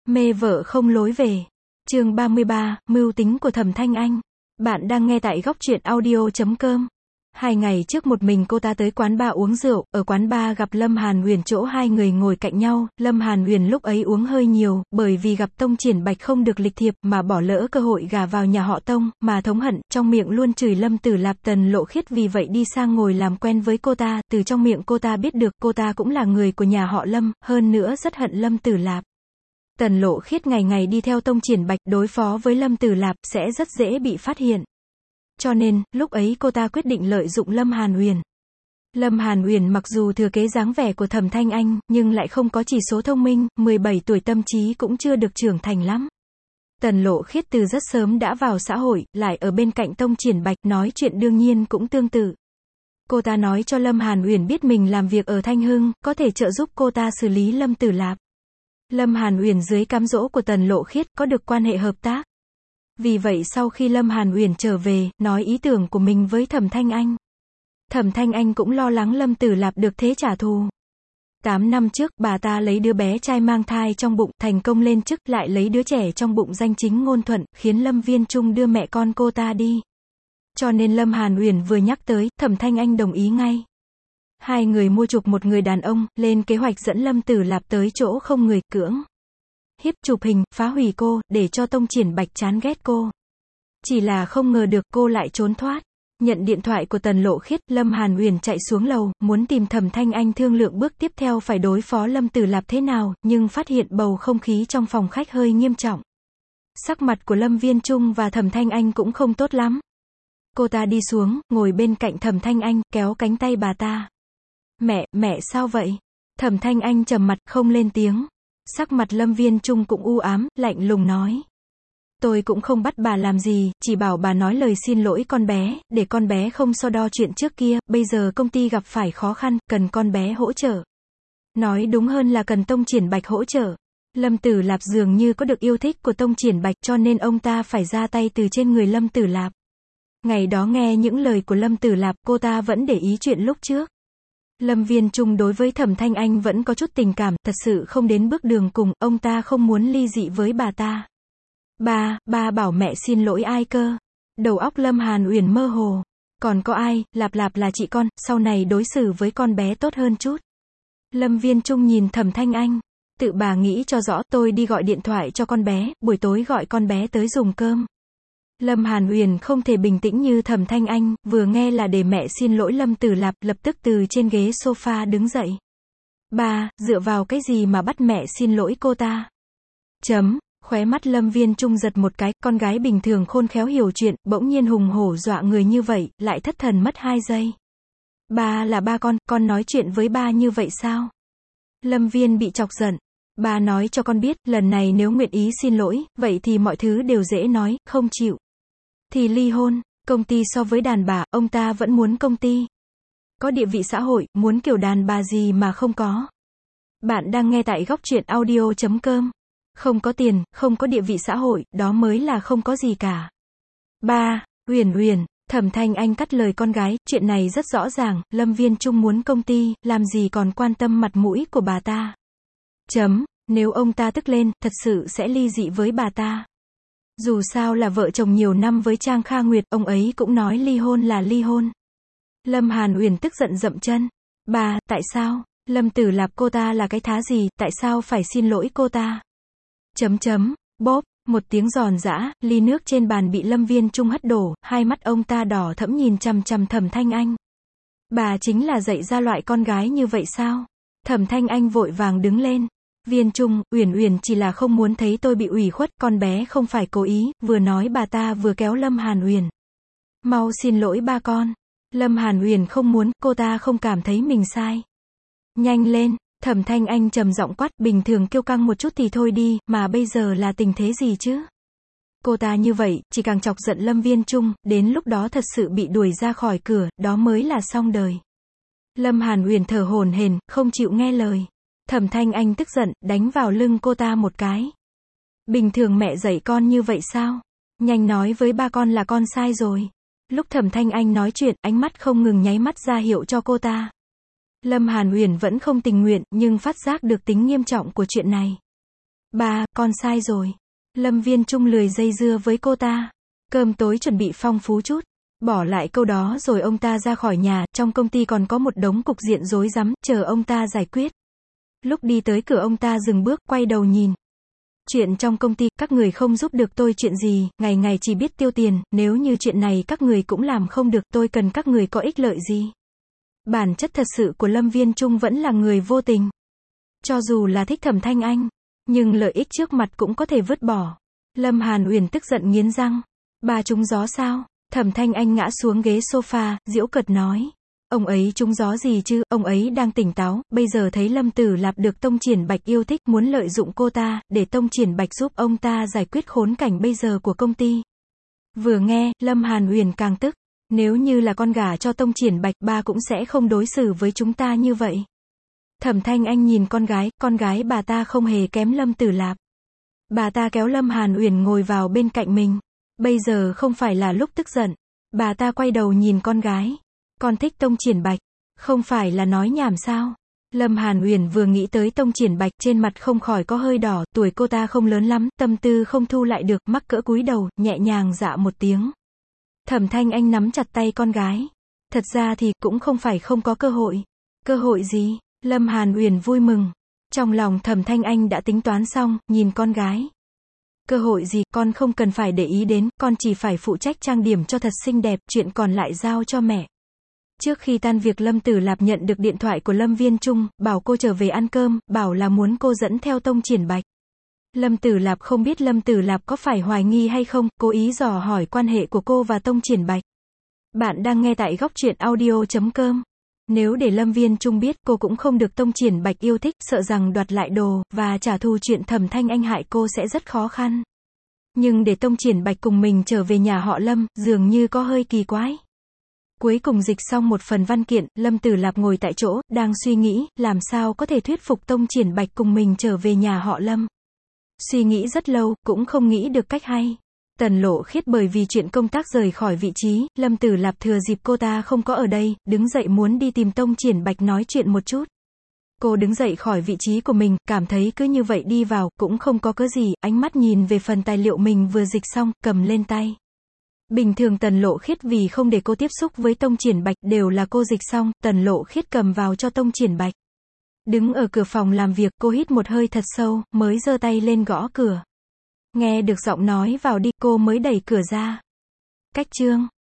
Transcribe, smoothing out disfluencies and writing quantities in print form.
Mê vợ không lối về. Chương 33, mưu tính của Thẩm Thanh Anh. Bạn đang nghe tại góc truyện audio.com. 2 ngày trước một mình cô ta tới quán bar uống rượu, ở quán bar gặp Lâm Hàn Huyền, chỗ hai người ngồi cạnh nhau. Lâm Hàn Huyền lúc ấy uống hơi nhiều, bởi vì gặp Tông Triển Bạch không được lịch thiệp mà bỏ lỡ cơ hội gả vào nhà họ Tông, mà thống hận, trong miệng luôn chửi Lâm Tử Lạp. Tần Lộ Khiết vì vậy đi sang ngồi làm quen với cô ta, từ trong miệng cô ta biết được cô ta cũng là người của nhà họ Lâm, hơn nữa rất hận Lâm Tử Lạp. Tần Lộ Khiết ngày ngày đi theo Tông Triển Bạch, đối phó với Lâm Tử Lạp sẽ rất dễ bị phát hiện. Cho nên, lúc ấy cô ta quyết định lợi dụng Lâm Hàn Huyền. Lâm Hàn Huyền mặc dù thừa kế dáng vẻ của Thẩm Thanh Anh, nhưng lại không có chỉ số thông minh, 17 tuổi tâm trí cũng chưa được trưởng thành lắm. Tần Lộ Khiết từ rất sớm đã vào xã hội, lại ở bên cạnh Tông Triển Bạch, nói chuyện đương nhiên cũng tương tự. Cô ta nói cho Lâm Hàn Huyền biết mình làm việc ở Thanh Hưng, có thể trợ giúp cô ta xử lý Lâm Tử Lạp. Lâm Hàn Huyền dưới cám dỗ của Tần Lộ Khiết, có được quan hệ hợp tác. Vì vậy sau khi Lâm Hàn Huyền trở về, nói ý tưởng của mình với Thẩm Thanh Anh. Thẩm Thanh Anh cũng lo lắng Lâm Tử Lạp được thế trả thù. 8 năm trước, bà ta lấy đứa bé trai mang thai trong bụng, thành công lên chức, lại lấy đứa trẻ trong bụng danh chính ngôn thuận, khiến Lâm Viên Trung đưa mẹ con cô ta đi. Cho nên Lâm Hàn Huyền vừa nhắc tới, Thẩm Thanh Anh đồng ý ngay. Hai người mua chuộc một người đàn ông, lên kế hoạch dẫn Lâm Tử Lạp tới chỗ không người, cưỡng hiếp, chụp hình, phá hủy cô, để cho Tông Triển Bạch chán ghét cô. Chỉ là không ngờ được cô lại trốn thoát. Nhận điện thoại của Tần Lộ Khiết, Lâm Hàn Huyền chạy xuống lầu, muốn tìm Thẩm Thanh Anh thương lượng bước tiếp theo phải đối phó Lâm Tử Lạp thế nào, nhưng phát hiện bầu không khí trong phòng khách hơi nghiêm trọng. Sắc mặt của Lâm Viên Trung và Thẩm Thanh Anh cũng không tốt lắm. Cô ta đi xuống, ngồi bên cạnh Thẩm Thanh Anh, kéo cánh tay bà ta. Mẹ sao vậy? Thẩm Thanh Anh trầm mặt, không lên tiếng. Sắc mặt Lâm Viên Trung cũng u ám, lạnh lùng nói. Tôi cũng không bắt bà làm gì, chỉ bảo bà nói lời xin lỗi con bé, để con bé không so đo chuyện trước kia, bây giờ công ty gặp phải khó khăn, cần con bé hỗ trợ. Nói đúng hơn là cần Tông Triển Bạch hỗ trợ. Lâm Tử Lạp dường như có được yêu thích của Tông Triển Bạch, cho nên ông ta phải ra tay từ trên người Lâm Tử Lạp. Ngày đó nghe những lời của Lâm Tử Lạp, cô ta vẫn để ý chuyện lúc trước. Lâm Viên Trung đối với Thẩm Thanh Anh vẫn có chút tình cảm, thật sự không đến bước đường cùng, ông ta không muốn ly dị với bà ta. Ba bảo mẹ xin lỗi ai cơ? Đầu óc Lâm Hàn Huyền mơ hồ. Còn có ai, Lạp là chị con, sau này đối xử với con bé tốt hơn chút. Lâm Viên Trung nhìn Thẩm Thanh Anh. Tự bà nghĩ cho rõ, tôi đi gọi điện thoại cho con bé, buổi tối gọi con bé tới dùng cơm. Lâm Hàn Huyền không thể bình tĩnh như Thẩm Thanh Anh, vừa nghe là để mẹ xin lỗi Lâm Tử Lạp, lập tức từ trên ghế sofa đứng dậy. Ba, dựa vào cái gì mà bắt mẹ xin lỗi cô ta? Khóe mắt Lâm Viên Trung giật một cái, con gái bình thường khôn khéo hiểu chuyện, bỗng nhiên hùng hổ dọa người như vậy, lại thất thần mất 2 giây. Ba là ba con nói chuyện với ba như vậy sao? Lâm Viên bị chọc giận. Ba nói cho con biết, lần này nếu nguyện ý xin lỗi, vậy thì mọi thứ đều dễ nói, không chịu thì ly hôn. Công ty so với đàn bà, ông ta vẫn muốn công ty. Có địa vị xã hội, muốn kiểu đàn bà gì mà không có. Bạn đang nghe tại góc truyện audio.com. Không có tiền, không có địa vị xã hội, đó mới là không có gì cả. Ba, Huyền, Thẩm Thanh Anh cắt lời con gái, chuyện này rất rõ ràng, Lâm Viên Trung muốn công ty, làm gì còn quan tâm mặt mũi của bà ta. Nếu ông ta tức lên, thật sự sẽ ly dị với bà ta. Dù sao là vợ chồng nhiều năm với Trang Kha Nguyệt, ông ấy cũng nói ly hôn là ly hôn. Lâm Hàn Huyền tức giận dậm chân. Bà, tại sao? Lâm Tử Lạp cô ta là cái thá gì, tại sao phải xin lỗi cô ta? Bóp, một tiếng giòn giã, ly nước trên bàn bị Lâm Viên Trung hất đổ, hai mắt ông ta đỏ thẫm nhìn chằm chằm Thẩm Thanh Anh. Bà chính là dạy ra loại con gái như vậy sao? Thẩm Thanh Anh vội vàng đứng lên. Viên Trung, Uyển chỉ là không muốn thấy tôi bị ủy khuất, con bé không phải cố ý, vừa nói bà ta vừa kéo Lâm Hàn Huyền. Mau xin lỗi ba con. Lâm Hàn Huyền không muốn, cô ta không cảm thấy mình sai. Nhanh lên, Thẩm Thanh Anh trầm giọng quát, bình thường kiêu căng một chút thì thôi đi, mà bây giờ là tình thế gì chứ? Cô ta như vậy, chỉ càng chọc giận Lâm Viên Trung, đến lúc đó thật sự bị đuổi ra khỏi cửa, đó mới là xong đời. Lâm Hàn Huyền thở hổn hển, không chịu nghe lời. Thẩm Thanh Anh tức giận, đánh vào lưng cô ta một cái. Bình thường mẹ dạy con như vậy sao? Nhanh nói với ba con là con sai rồi. Lúc Thẩm Thanh Anh nói chuyện, ánh mắt không ngừng nháy mắt ra hiệu cho cô ta. Lâm Hàn Huyền vẫn không tình nguyện, nhưng phát giác được tính nghiêm trọng của chuyện này. Ba, con sai rồi. Lâm Viên Trung lười dây dưa với cô ta. Cơm tối chuẩn bị phong phú chút. Bỏ lại câu đó rồi ông ta ra khỏi nhà, trong công ty còn có một đống cục diện rối rắm, chờ ông ta giải quyết. Lúc đi tới cửa ông ta dừng bước, quay đầu nhìn. Chuyện trong công ty, các người không giúp được tôi chuyện gì, ngày ngày chỉ biết tiêu tiền, nếu như chuyện này các người cũng làm không được, tôi cần các người có ích lợi gì? Bản chất thật sự của Lâm Viên Trung vẫn là người vô tình. Cho dù là thích Thẩm Thanh Anh, nhưng lợi ích trước mặt cũng có thể vứt bỏ. Lâm Hàn Uyển tức giận nghiến răng. Bà trúng gió sao? Thẩm Thanh Anh ngã xuống ghế sofa, giễu cợt nói. Ông ấy trúng gió gì chứ, ông ấy đang tỉnh táo, bây giờ thấy Lâm Tử Lạp được Tông Triển Bạch yêu thích, muốn lợi dụng cô ta, để Tông Triển Bạch giúp ông ta giải quyết khốn cảnh bây giờ của công ty. Vừa nghe, Lâm Hàn Uyển càng tức. Nếu như là con gả cho Tông Triển Bạch, ba cũng sẽ không đối xử với chúng ta như vậy. Thẩm Thanh Anh nhìn con gái bà ta không hề kém Lâm Tử Lạp. Bà ta kéo Lâm Hàn Uyển ngồi vào bên cạnh mình. Bây giờ không phải là lúc tức giận. Bà ta quay đầu nhìn con gái. Con thích Tông Triển Bạch. Không phải là nói nhảm sao? Lâm Hàn Uyển vừa nghĩ tới Tông Triển Bạch, trên mặt không khỏi có hơi đỏ, tuổi cô ta không lớn lắm, tâm tư không thu lại được, mắc cỡ cúi đầu, nhẹ nhàng dạ một tiếng. Thẩm Thanh Anh nắm chặt tay con gái. Thật ra thì, cũng không phải không có cơ hội. Cơ hội gì? Lâm Hàn Uyển vui mừng. Trong lòng Thẩm Thanh Anh đã tính toán xong, nhìn con gái. Cơ hội gì, con không cần phải để ý đến, con chỉ phải phụ trách trang điểm cho thật xinh đẹp, chuyện còn lại giao cho mẹ. Trước khi tan việc Lâm Tử Lạp nhận được điện thoại của Lâm Viên Trung, bảo cô trở về ăn cơm, bảo là muốn cô dẫn theo Tông Triển Bạch. Lâm Tử Lạp không biết Lâm Tử Lạp có phải hoài nghi hay không, cố ý dò hỏi quan hệ của cô và Tông Triển Bạch. Bạn đang nghe tại góc truyện audio.com. Nếu để Lâm Viên Trung biết, cô cũng không được Tông Triển Bạch yêu thích, sợ rằng đoạt lại đồ, và trả thù chuyện Thẩm Thanh Anh hại cô sẽ rất khó khăn. Nhưng để Tông Triển Bạch cùng mình trở về nhà họ Lâm, dường như có hơi kỳ quái. Cuối cùng dịch xong một phần văn kiện, Lâm Tử Lạp ngồi tại chỗ, đang suy nghĩ, làm sao có thể thuyết phục Tông Triển Bạch cùng mình trở về nhà họ Lâm. Suy nghĩ rất lâu, cũng không nghĩ được cách hay. Tần Lộ Khiết bởi vì chuyện công tác rời khỏi vị trí, Lâm Tử Lạp thừa dịp cô ta không có ở đây, đứng dậy muốn đi tìm Tông Triển Bạch nói chuyện một chút. Cô đứng dậy khỏi vị trí của mình, cảm thấy cứ như vậy đi vào, cũng không có cớ gì, ánh mắt nhìn về phần tài liệu mình vừa dịch xong, cầm lên tay. Bình thường Tần Lộ Khiết vì không để cô tiếp xúc với Tông Triển Bạch, đều là cô dịch xong, Tần Lộ Khiết cầm vào cho Tông Triển Bạch. Đứng ở cửa phòng làm việc, cô hít một hơi thật sâu, mới giơ tay lên gõ cửa. Nghe được giọng nói vào đi, cô mới đẩy cửa ra. Cách chương